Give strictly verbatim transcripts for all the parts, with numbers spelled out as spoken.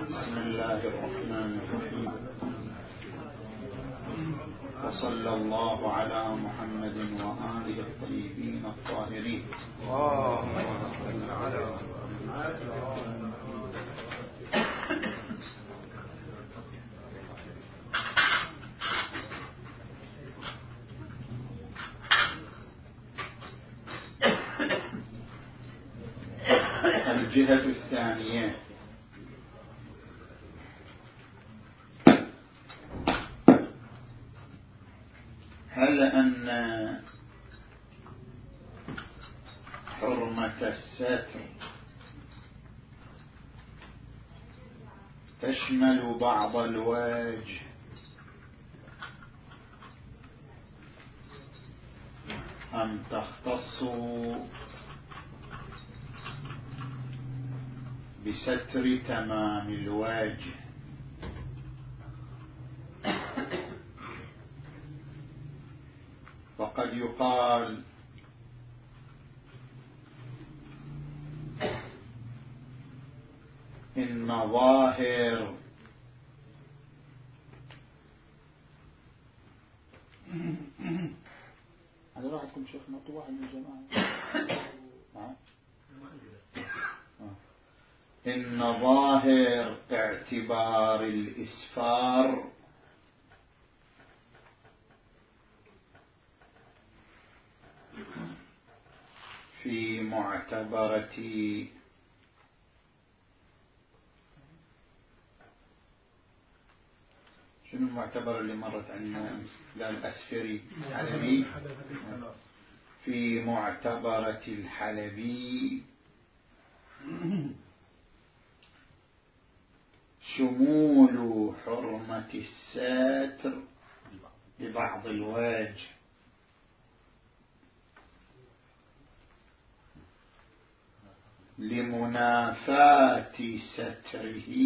بسم الله الرحمن الرحيم. وصلى الله على محمد وآله الطيبين الطاهرين. الجهة الثانية هل أن حرمة الستر تشمل بعض الوجه أم تختص بستر تمام الوجه؟ وقد يقال إن ظاهر هذا راح تكون شيخ مطوع من الجماعة. إن ظاهر اعتبار الإسفار في معتبرة شنو المعتبرة اللي مرت عنا؟ لا الأسفري الحلبي. في معتبرة الحلبي شمول حرمة الستر ببعض الوجه لمنافاة ستره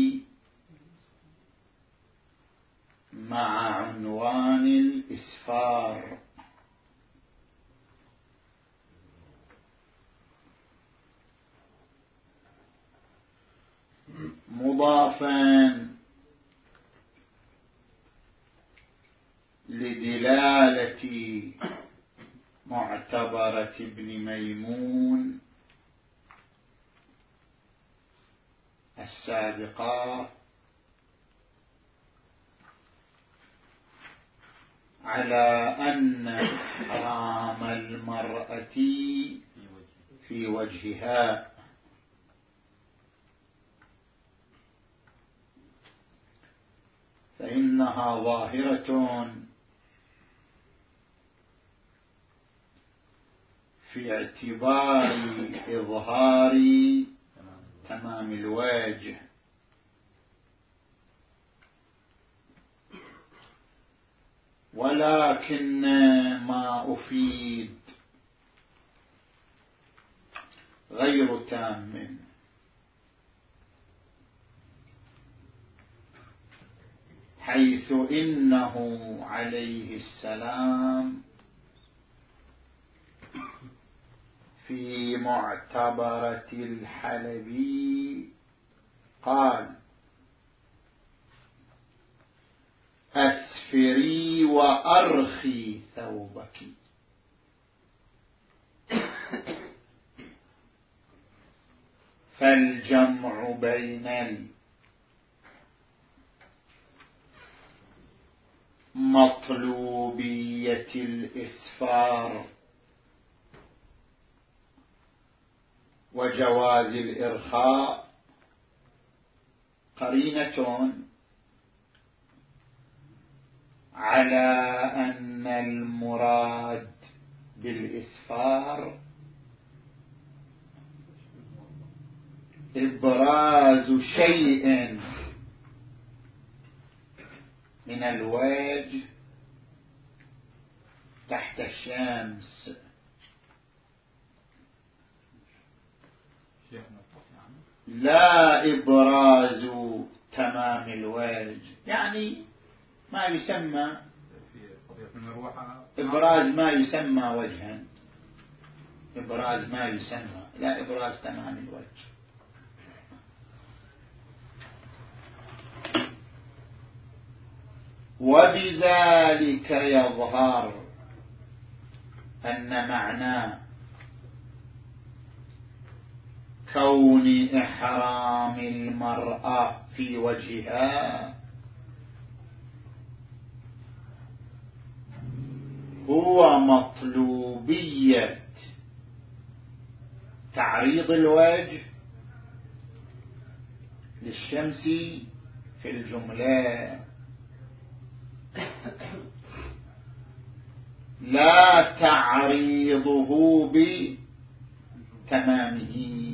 مع عنوان الإسفار، مضافا لدلالة معتبرة ابن ميمون السابقة على أن إحرام المرأة في وجهها فإنها ظاهرة في اعتبار إظهار تمام الوجه، ولكن ما أفيد غير تام، حيث إنه عليه السلام في معتبرة الحلبي قال: أسفري وأرخي ثوبك. فالجمع بين مطلوبية الإسفار وجواز الإرخاء قرينة على أن المراد بالإسفار إبراز شيء من الوجه تحت الشمس، لا إبراز تمام الوجه، يعني ما يسمى إبراز ما يسمى وجها، إبراز ما يسمى، لا إبراز تمام الوجه. وبذلك يظهر أن معنى كون إحرام المرأة في وجهها هو مطلوبية تعريض الوجه للشمس في الجملة، لا تعريضه بتمامه.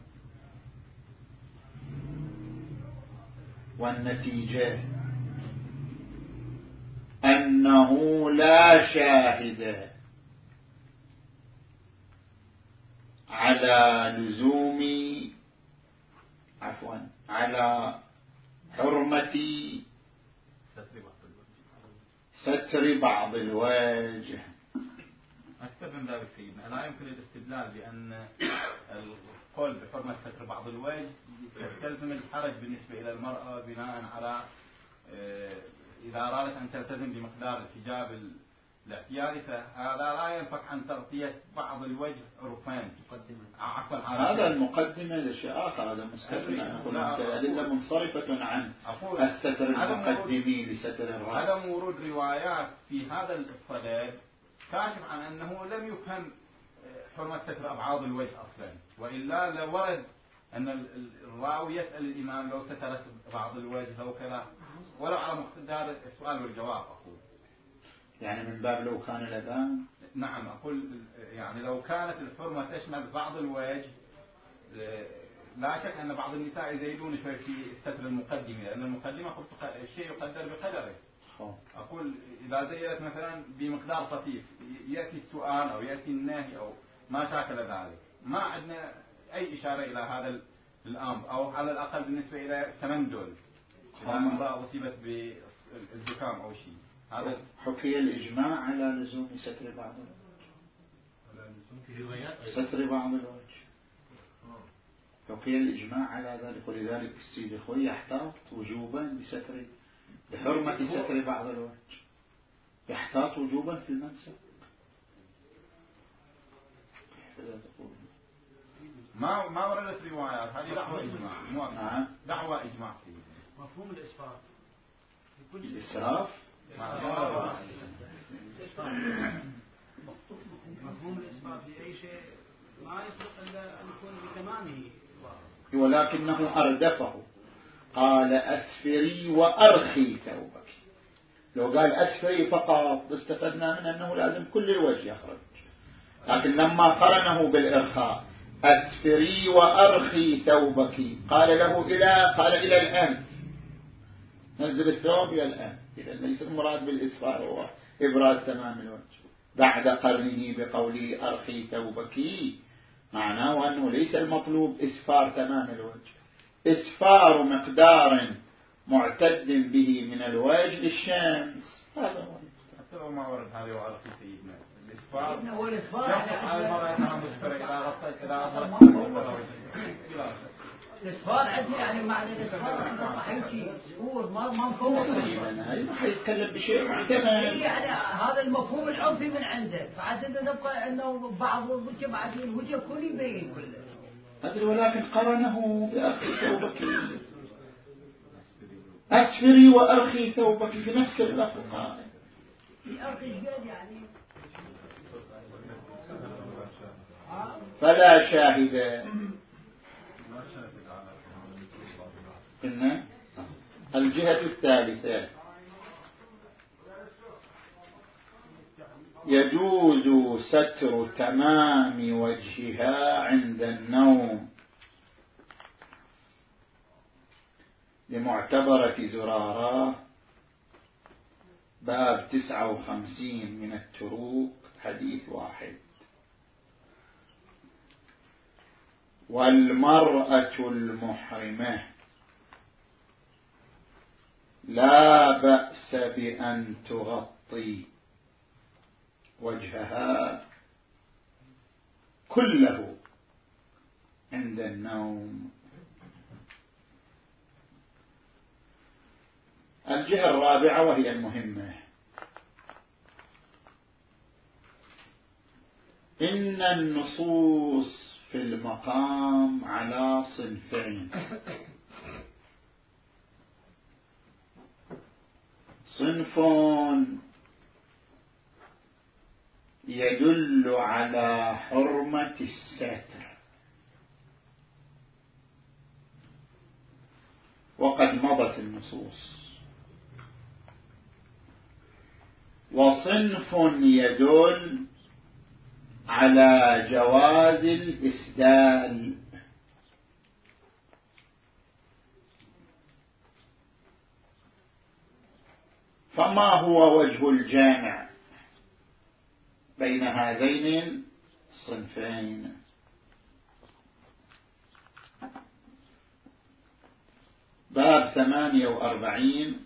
والنتيجة أنه لا شاهد على لزوم عفوا على حرمة ستر بعض الوجه. أكثر من ذلك سيدنا، لا يمكن الاستدلال بأن القول بحرمة ستر بعض الوجه يستلزم الحرج بالنسبة إلى المرأة بناء على إذا أرادت أن تلتزم بمقدار الحجاب الاحتيالي، فهذا لا ينفك عن تغطية بعض الوجه عرفان. عفوا هذا المقدمة لشيء آخر، هذا مستثنى. الأدلة منصرفة عن الستر المقدمي لستر الرأس. عدم ورود روايات في هذا الصدد كاشف عن أنه لم يفهم حرمة ستر أبعاض الوجه أصلا، وإلا لو ورد أن الراوي يسأل الإمام لو سترت بعض الوجه أو كذا، ولو على مقدار السؤال والجواب. أقول يعني من باب لو كان لبان. نعم، أقول يعني لو كانت الحرمة تشمل بعض الوجه، لا شك أن بعض النساء يزيدون شوي في الستر المقدمة، لأن المقدمة الشيء يقدر بقدره. أقول إذا زيدت مثلا بمقدار طفيف يأتي السؤال أو يأتي النهي أو ما شاكل ذلك، ما عندنا أي إشارة إلى هذا الأمر، أو على الأقل بالنسبة إلى التمندل إذا امرأة أصيبت بالزكام أو شيء. هذا حكي الإجماع على لزوم ستر بعض ستر بعض الوجه، حكي الإجماع على ذلك. ولذلك السيد الخوي يحتاط وجوبا بستر بحرمة ستر بعض الوجه، يحتاط وجوبا في المنسك. ما ما وردت روايات، هذه دعوة إجماع. نعم، دعوة إجماع. مفهوم الإسراف الإسراف مفهوم الإسراف في أي شيء ما يصدق إلا أن يكون بتمامه، ولكنه أردفه. قال أسفري وأرخي ثوبك. لو قال أسفري فقط استفدنا من أنه لازم كل الوجه يخرج، لكن لما قرنه بالإرخاء أسفري وأرخي ثوبك قال له إلى قال إلى الآن، نزل الثوب إلى الآن. إذا ليس المراد بالإسفار هو إبراز تمام الوجه. بعد قرنه بقوله أرخي ثوبك معناه أنه ليس المطلوب إسفار تمام الوجه، إسفار مقدار معتد به من الوجه للشمس. هذا هو. حتى لو ما ورد هذا وأرخي سيدنا الإسفار هو الإسفار على المرأة أنها مسفرة إذا غطت إذا أظهرت الإسفار عندنا يعني معنى الإسفار أن صحيح شيء سور ما ما مفهوم. ما حيتكلم بشيء معتمد. يعني هذا المفهوم العرفي من عنده، فعادة نبقى أنه بعض الوجه بعد الوجه يكون يبين كله. أدري، ولكن قرنه بأرخي ثوبك. أسفري وأرخي ثوبك في نفس اللفظ قائل. أرخي قال يعني فلا شاهد. قلنا الجهة الثالثة يجوز ستر تمام وجهها عند النوم لمعتبرة زرارة باب تسعة وخمسين من التروك حديث واحد. والمرأة المحرمة لا بأس بأن تغطي وجهها كله عند النوم. الجهة الرابعة وهي المهمة، إن النصوص في المقام على صنفين: صنف يدل على حرمة الستر، وقد مضت النصوص، وصنف يدل على جواز الإسدال، فما هو وجه الجامع بين هذين الصنفين؟ باب ثمانية وأربعين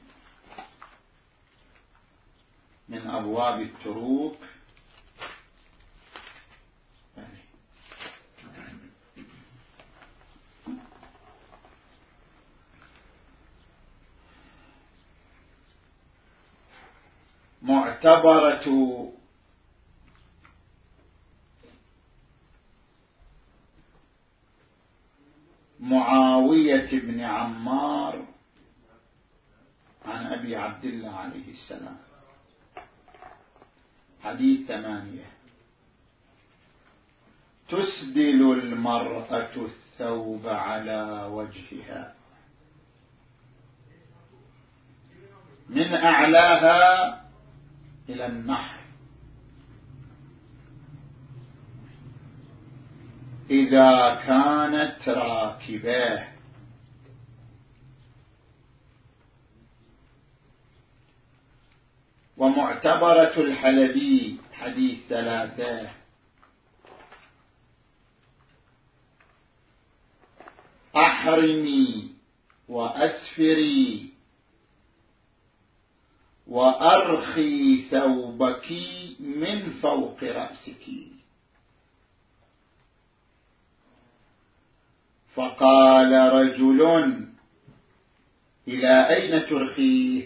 من أبواب التروك. معتبرة معاوية بن عمار عن أبي عبد الله عليه السلام، حديث ثمانية: تسدل المرأة الثوب على وجهها من أعلاها إلى النحر إذا كانت راكباه، ومعتبرة الحلبي حديث ثلاثة: أحرمي وأسفري وأرخي ثوبك من فوق رأسك. فقال رجل: إلى أين ترخيه؟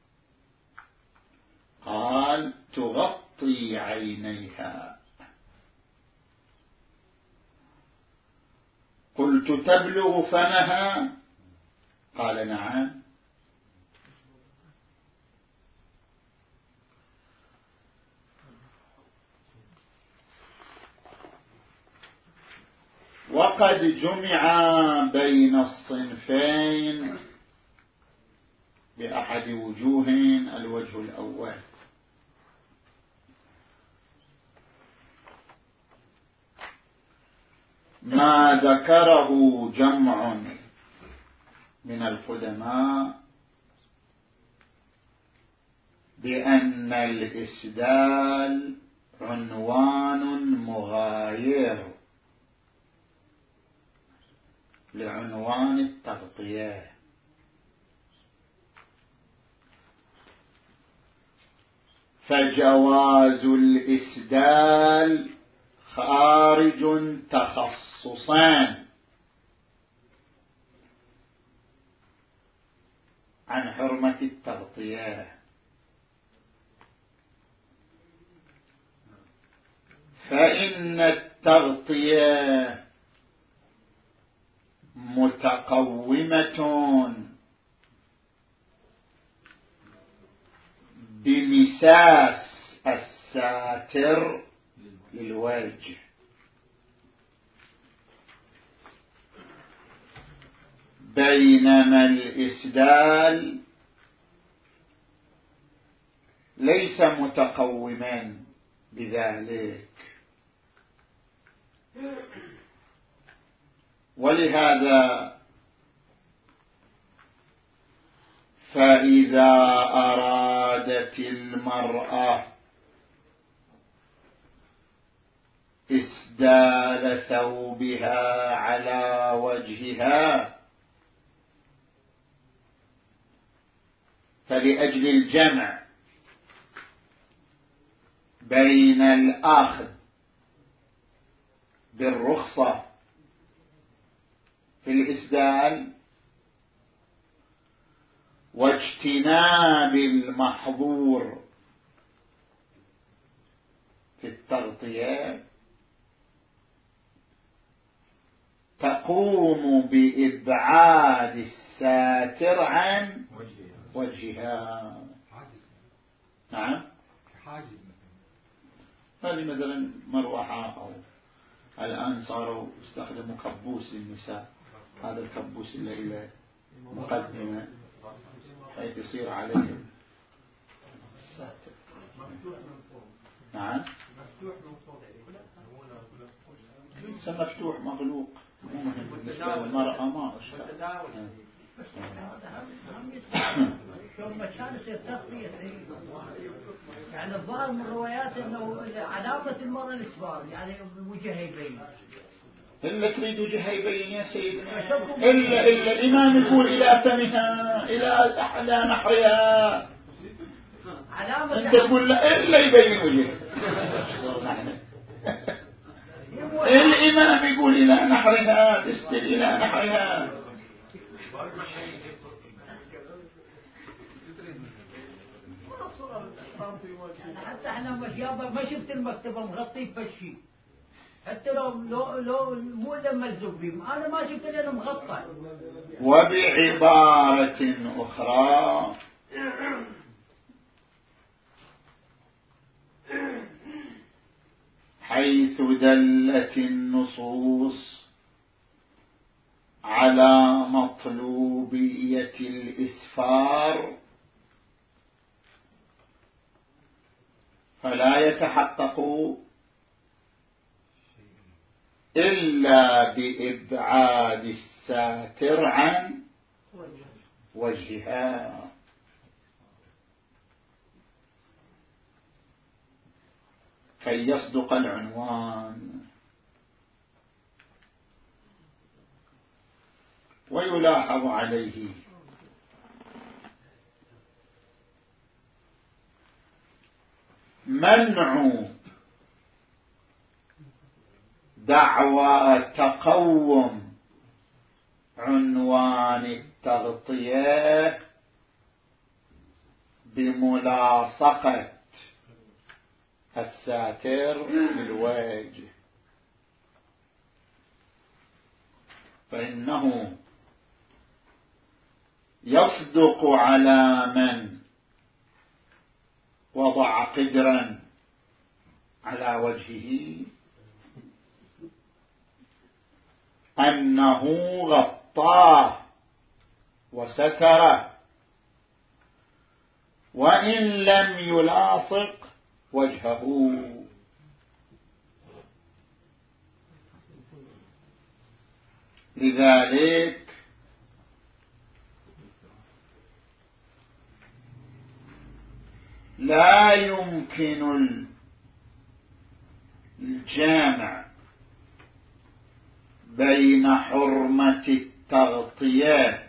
قال: تغطي عينيها. قلت: تبلغ فمها؟ قال: نعم. وقد جمع بين الصنفين بأحد وجوه: الوجه الأول ما ذكره جمع من القدماء بأن الإسدال عنوان مغاير لعنوان التغطية، فجواز الإسدال خارج تخصصان عن حرمة التغطية. فإن التغطية متقومة بمساس الساتر للوجه، بينما الإسدال ليس متقوما بذلك. ولهذا فإذا أرادت المرأة إسدال ثوبها على وجهها فلأجل الجمع بين الأخذ بالرخصة في الإسدال واجتناب المحظور في التغطية تقوم بإبعاد الساتر عن وجهها. نعم، هذه مثلا مروحة، أو الآن صاروا يستخدموا كبوس للنساء، هذا الكبوس اللي إلى مقدمة حيث يصير عليه الساتر. نعم، مفتوح مغلوق، مو مهم بالنسبة للمرأة، ما أشكال. شوف مكان التغطية، يعني الظاهر من الروايات انه علامة المرأة الاسبار، يعني وجهها يبين. إلا تريد وجهها يبين يا سيدنا، إلا إلا الإمام يقول إلى فمها، إلى إلى نحرها، علامة أنت تقول لا إلا يبين وجهها. الإمام يقول إلى نحرها، تستل إلى نحرها. حتى احنا مشيابة ما شفت المكتبة مغطي بشي، حتى لو لو لو مو لما ملزوق بهم، انا ما شفت لانه مغطى. وبعبارة أخرى حيث دلت النصوص على مطلوبية الإسفار فلا يتحقق إلا بإبعاد الساتر عن وجهها. كي يصدق العنوان. ويلاحظ عليه منع دعوى تقوم عنوان التغطية بملاصقة الساتر بالوجه، فإنه يصدق على من وضع قدرا على وجهه أنه غطاه وستره، وإن لم يلاصق وجهه. لذلك لا يمكن الجامع بين حرمة التغطية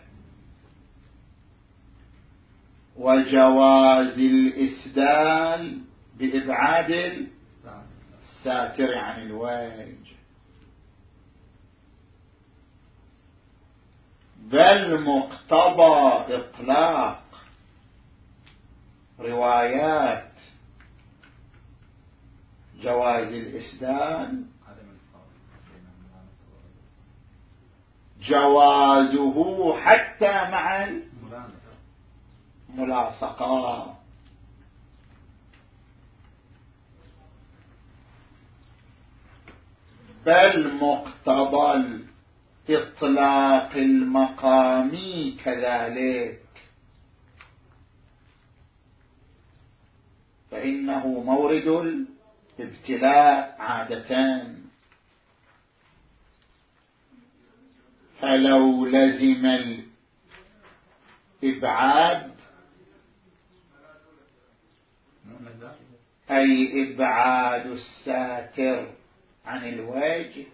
وجواز الإسدال بإبعاد الساتر عن الوجه، بل مقتضى إطلاق روايات جواز الإسدال جوازه حتى مع الملاصقة. بل مقتضى الإطلاق المقامي كذلك، فإنه مورد الابتلاء عادة. فلو لزم الإبعاد أي إبعاد الساتر عن الوجه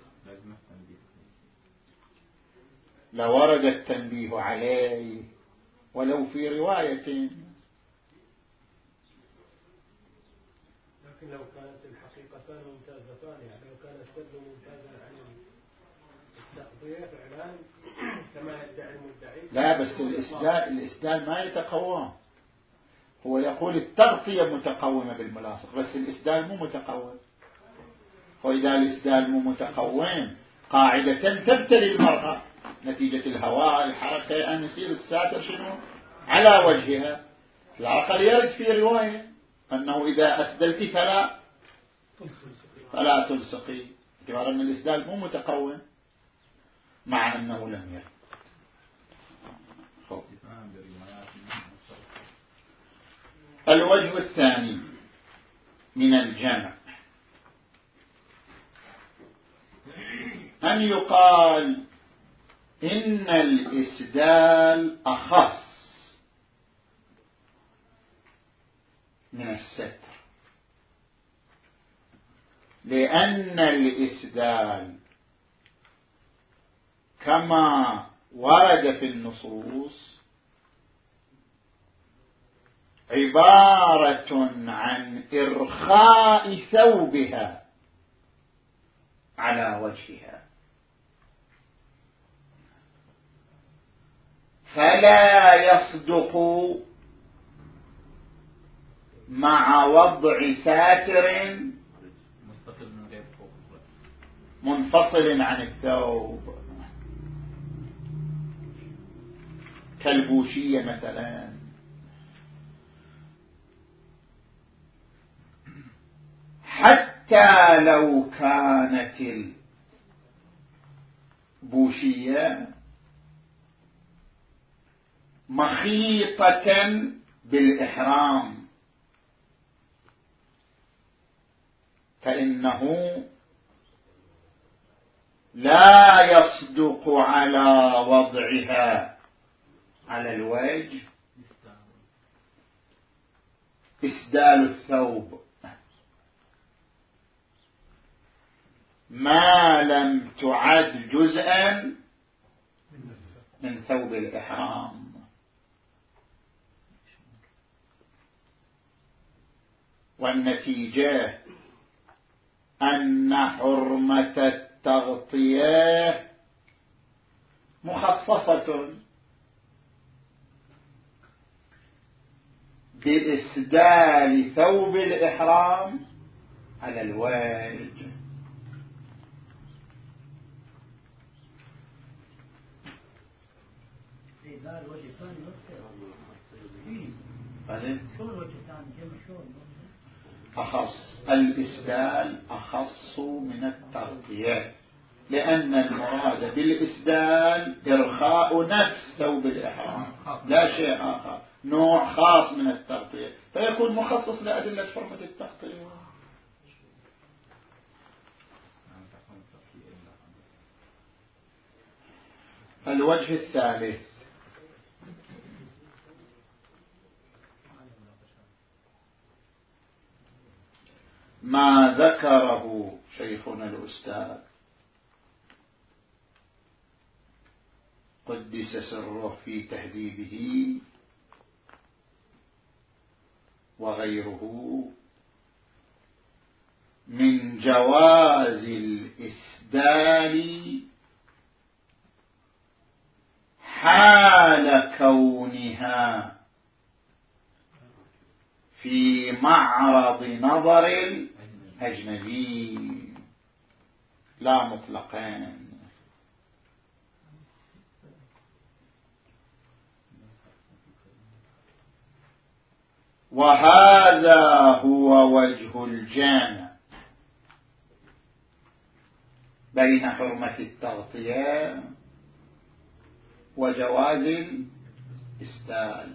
لورد التنبيه عليه ولو في رواية. لكن لو كانت الحقيقتان ممتازتان، يعني لو كان السد ممتازا عن التغطية فعلا كما يدعي المدعي. لا بس الإسدال الإسدال ما يتقوم. هو يقول التغطية متقومة بالملاصق بس الإسدال مو متقوم. وإذا الإسدال مو متقوم قاعدة تبتلي المرأة نتيجة الهواء الحركة أن يصير الساتر شنو على وجهها. على الأقل يرد في رواية أنه إذا أسدلت فلا فلا تلصقي، اعتبار أن الإسدال مو متقوم مع أنه لم يرد. الوجه الثاني من الجمع أن يقال إن الإسدال أخص من الستر، لأن الإسدال كما ورد في النصوص عبارة عن إرخاء ثوبها على وجهها، فلا يصدق مع وضع ساتر منفصل عن الثوب كالبوشية مثلا. حتى لو كانت البوشية مخيطة بالإحرام فإنه لا يصدق على وضعها على الوجه إسدال الثوب ما لم تعد جزءا من ثوب الإحرام. والنتيجة أن حرمة التغطية مخصصة بإسدال ثوب الإحرام على الوجه. أخص الإسدال أخص من التغطية، لأن المراد بالإسدال إرخاء نفس ثوب الإحرام لا شيء آخر، نوع خاص من التغطية، فيكون مخصص لأدلة حرمة التغطية. الوجه الثالث ما ذكره شيخنا الأستاذ قدس سره في تهذيبه وغيره من جواز الإسدال حال كونها في معرض نظر الأجنبي لا مطلقا. وهذا هو وجه الجامع بين حرمة التغطية وجواز الإسدال،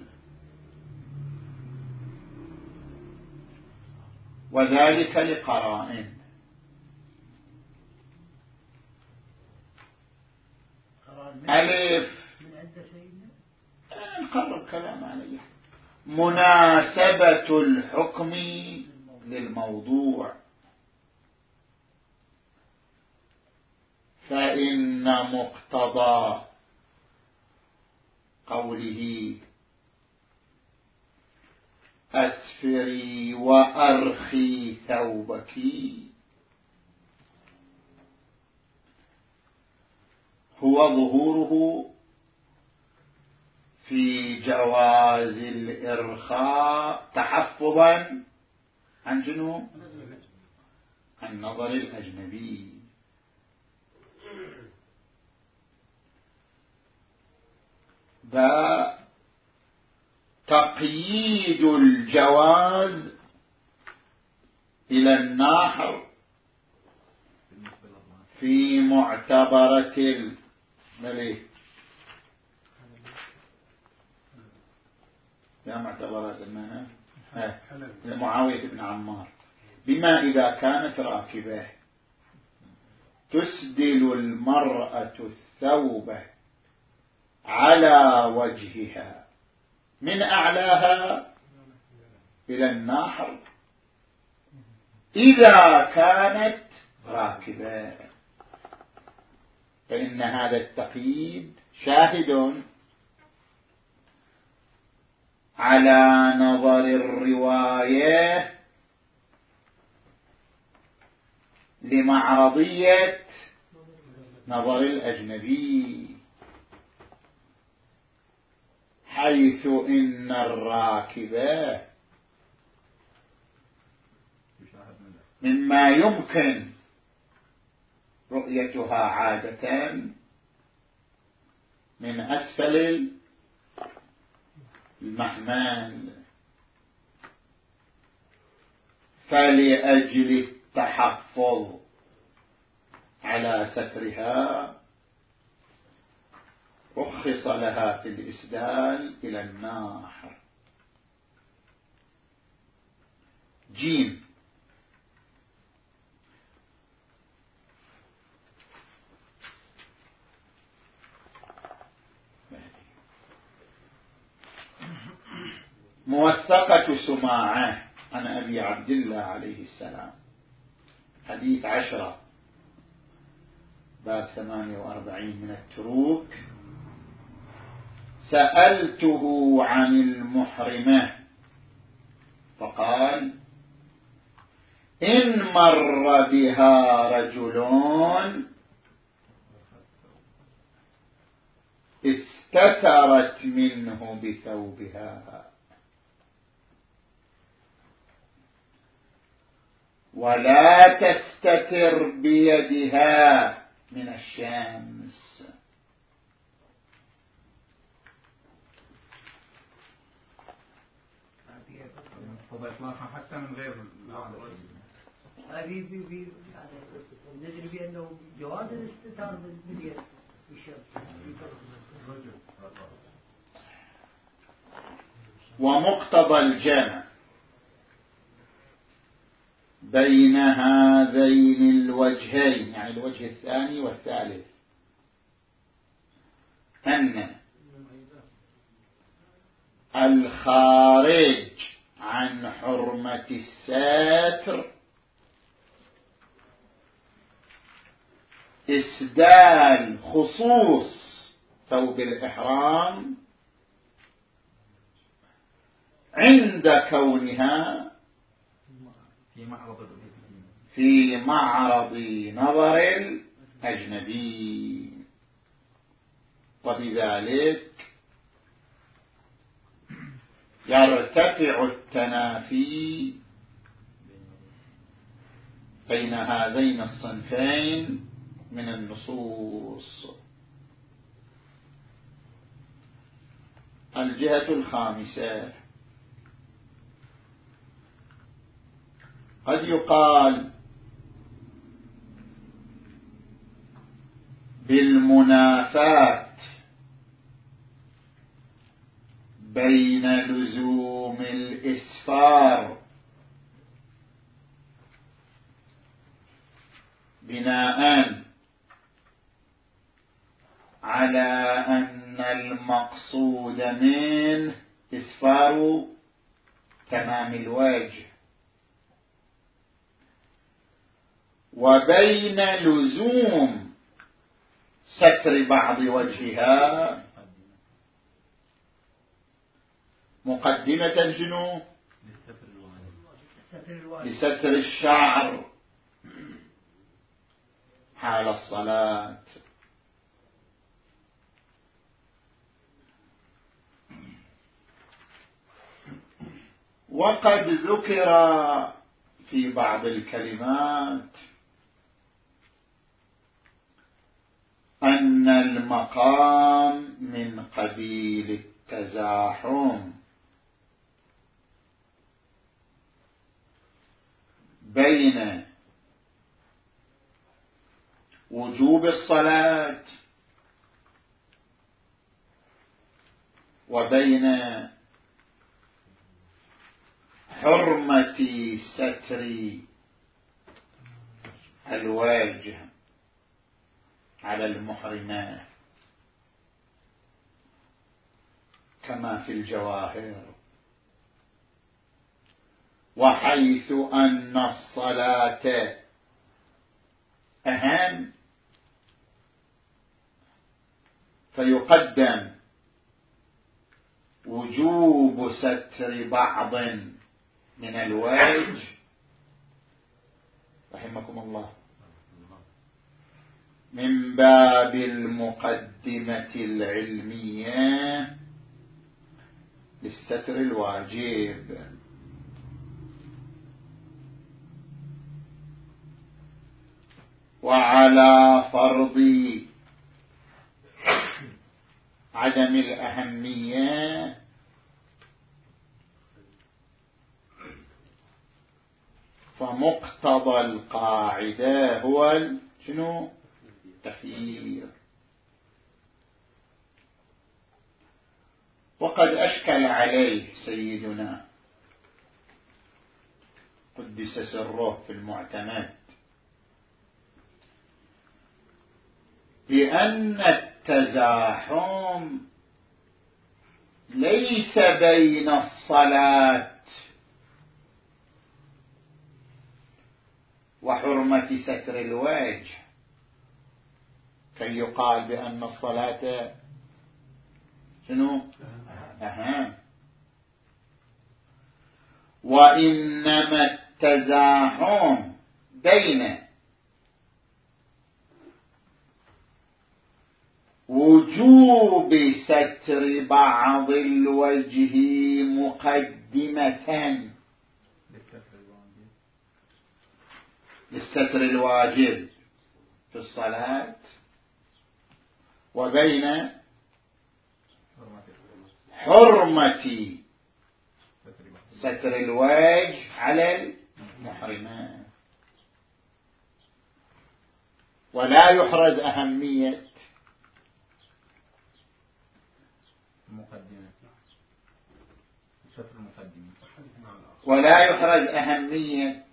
وذلك لقرائن. ألف نقرب كلام عليه مناسبة الحكم للموضوع، فإن مقتضى قوله أسفري وأرخي ثوبك هو ظهوره في جواز الإرخاء تحفظا عن شنو؟ عن نظر الأجنبي. تقييد الجواز إلى النحر في معتبرة الملك يا معتبرات المنى معاوية بن عمار، بما إذا كانت راكبة تسدل المرأة الثوب على وجهها من أعلاها إلى النحر إذا كانت راكبة، فإن هذا التقييد شاهد على نظر الرواية لمعرضية نظر الأجنبي، حيث إن الراكبة مما يمكن رؤيتها عادة من أسفل المحمل، فلأجل التحفظ على سترها رخص لها في الإسدال إلى النحر. جيم موثقة سماعة عن أبي عبد الله عليه السلام، حديث عشرة باب ثمانية وأربعين من التروك: سألته عن المحرمة فقال: إن مر بها رجل استترت منه بثوبها ولا تستتر بيدها من الشمس. حتى من غير هذه في ندري بأنه جواز الاستتار باليد بالشمس. ومقتضى الجمع بين هذين الوجهين، يعني الوجه الثاني والثالث، أن الخارج عن حرمة الستر إسدال خصوص ثوب الإحرام عند كونها في معرض في معرض نظر الأجنبي، وبذلك يرتفع التنافي بين هذين الصنفين من النصوص. الجهة الخامسة: قد يقال بالمنافاة بين لزوم الإسفار بناء على أن المقصود منه إسفار تمام الوجه، وبين لزوم ستر بعض وجهها مقدمة شنو؟ لستر الشعر حال الصلاة. وقد ذكر في بعض الكلمات أن المقام من قبيل التزاحم بين وجوب الصلاة وبين حرمة ستر الوجه على المحرمات كما في الجواهر، وحيث أن الصلاة أهم فيقدم وجوب ستر بعض من الوجه رحمكم الله من باب المقدمة العلمية للستر الواجب، وعلى فرض عدم الأهمية فمقتضى القاعدة هو شنو؟ التخيير. وقد أشكل عليه سيدنا قدس سره في المعتمد بأن التزاحم ليس بين الصلاة وحرمة ستر الوجه كي يقال بأن الصلاة شنو؟ أهم، وإنما التزاحم بين وجوب ستر بعض الوجه مقدمة للستر الواجب في الصلاة وبين حرمة ستر الوجه على المحرمات. ولا يحرز أهمية ولا يحرز أهمية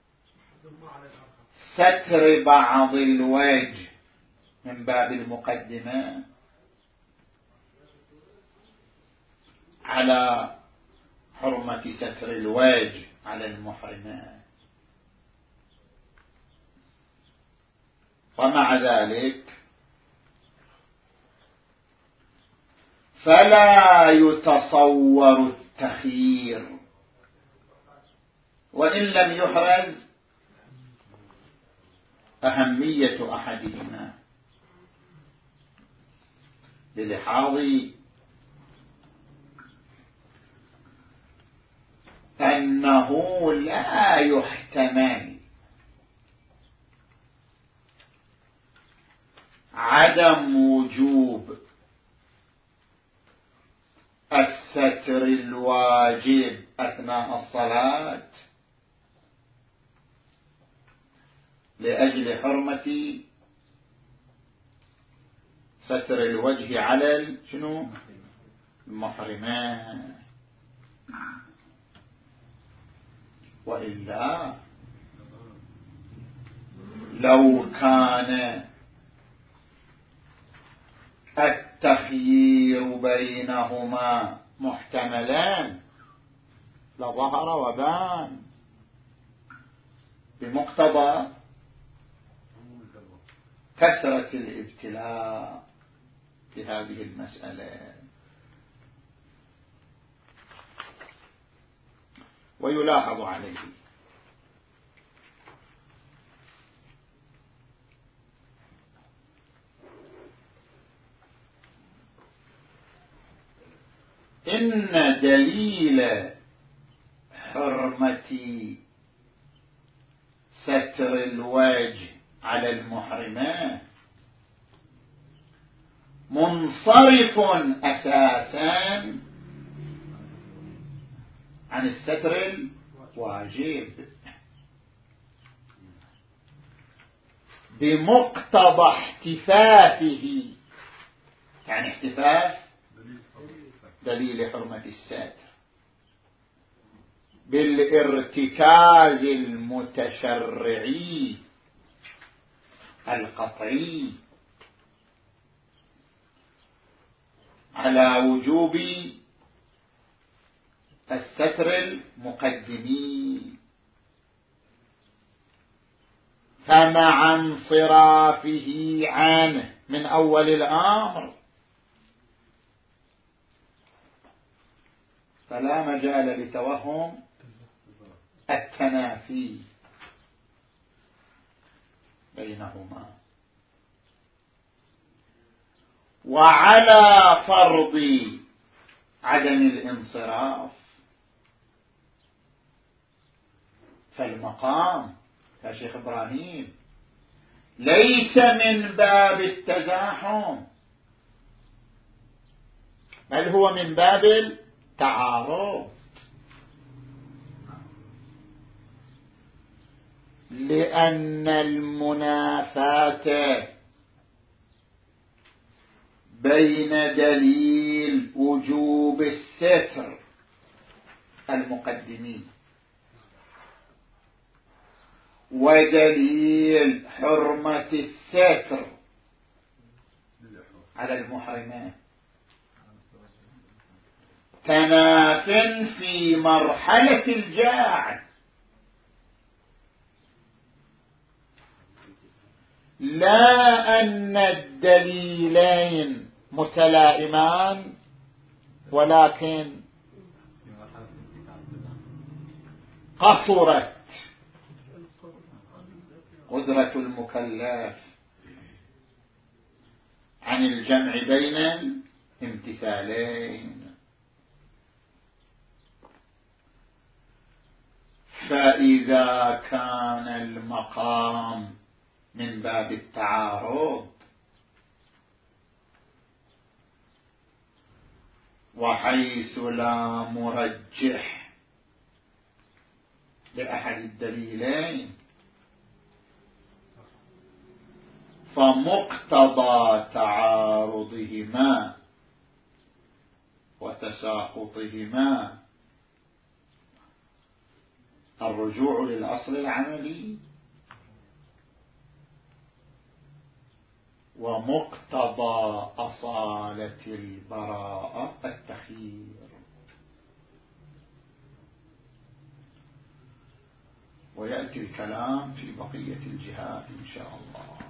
ستر بعض الوجه من باب المقدمة على حرمة ستر الوجه على المحرمات. ومع ذلك فلا يتصور التخيير وإن لم يحرز أهمية أحدهما للحاظ أنه لا يحتمل عدم وجوب الستر الواجب أثناء الصلاة لأجل حرمة ستر الوجه على شنو؟ المحرمات. وإلا لو كان التخيير بينهما محتملان لظهر وبان بمقتضى كثرة الابتلاء في هذه المسألة. ويلاحظ عليه إن دليل حرمة ستر الوجه على المحرمات منصرف أساسا عن الستر الواجب بمقتضى احتفافه، يعني احتفاف دليل حرمة الستر بالارتكاز المتشرعي القطعي على وجوب الستر المقدمي، فمع انصرافه عنه من أول الأمر فلا مجال لتوهم التنافي بينهما. وعلى فرض عدم الانصراف فالمقام يا شيخ إبراهيم ليس من باب التزاحم، بل هو من باب التعارض، لأن المنافاة بين دليل وجوب الستر المقدمين ودليل حرمة الستر على المحرمات تناف في مرحلة الجاعل، لا أن الدليلين متلائمان، ولكن قصرت قدرة المكلف عن الجمع بين الامتثالين. فإذا كان المقام من باب التعارض وحيث لا مرجح لأحد الدليلين فمقتضى تعارضهما وتساقطهما الرجوع للأصل العملي، ومقتضى أصالة البراءة التخيير. ويأتي الكلام في بقية الجهات إن شاء الله.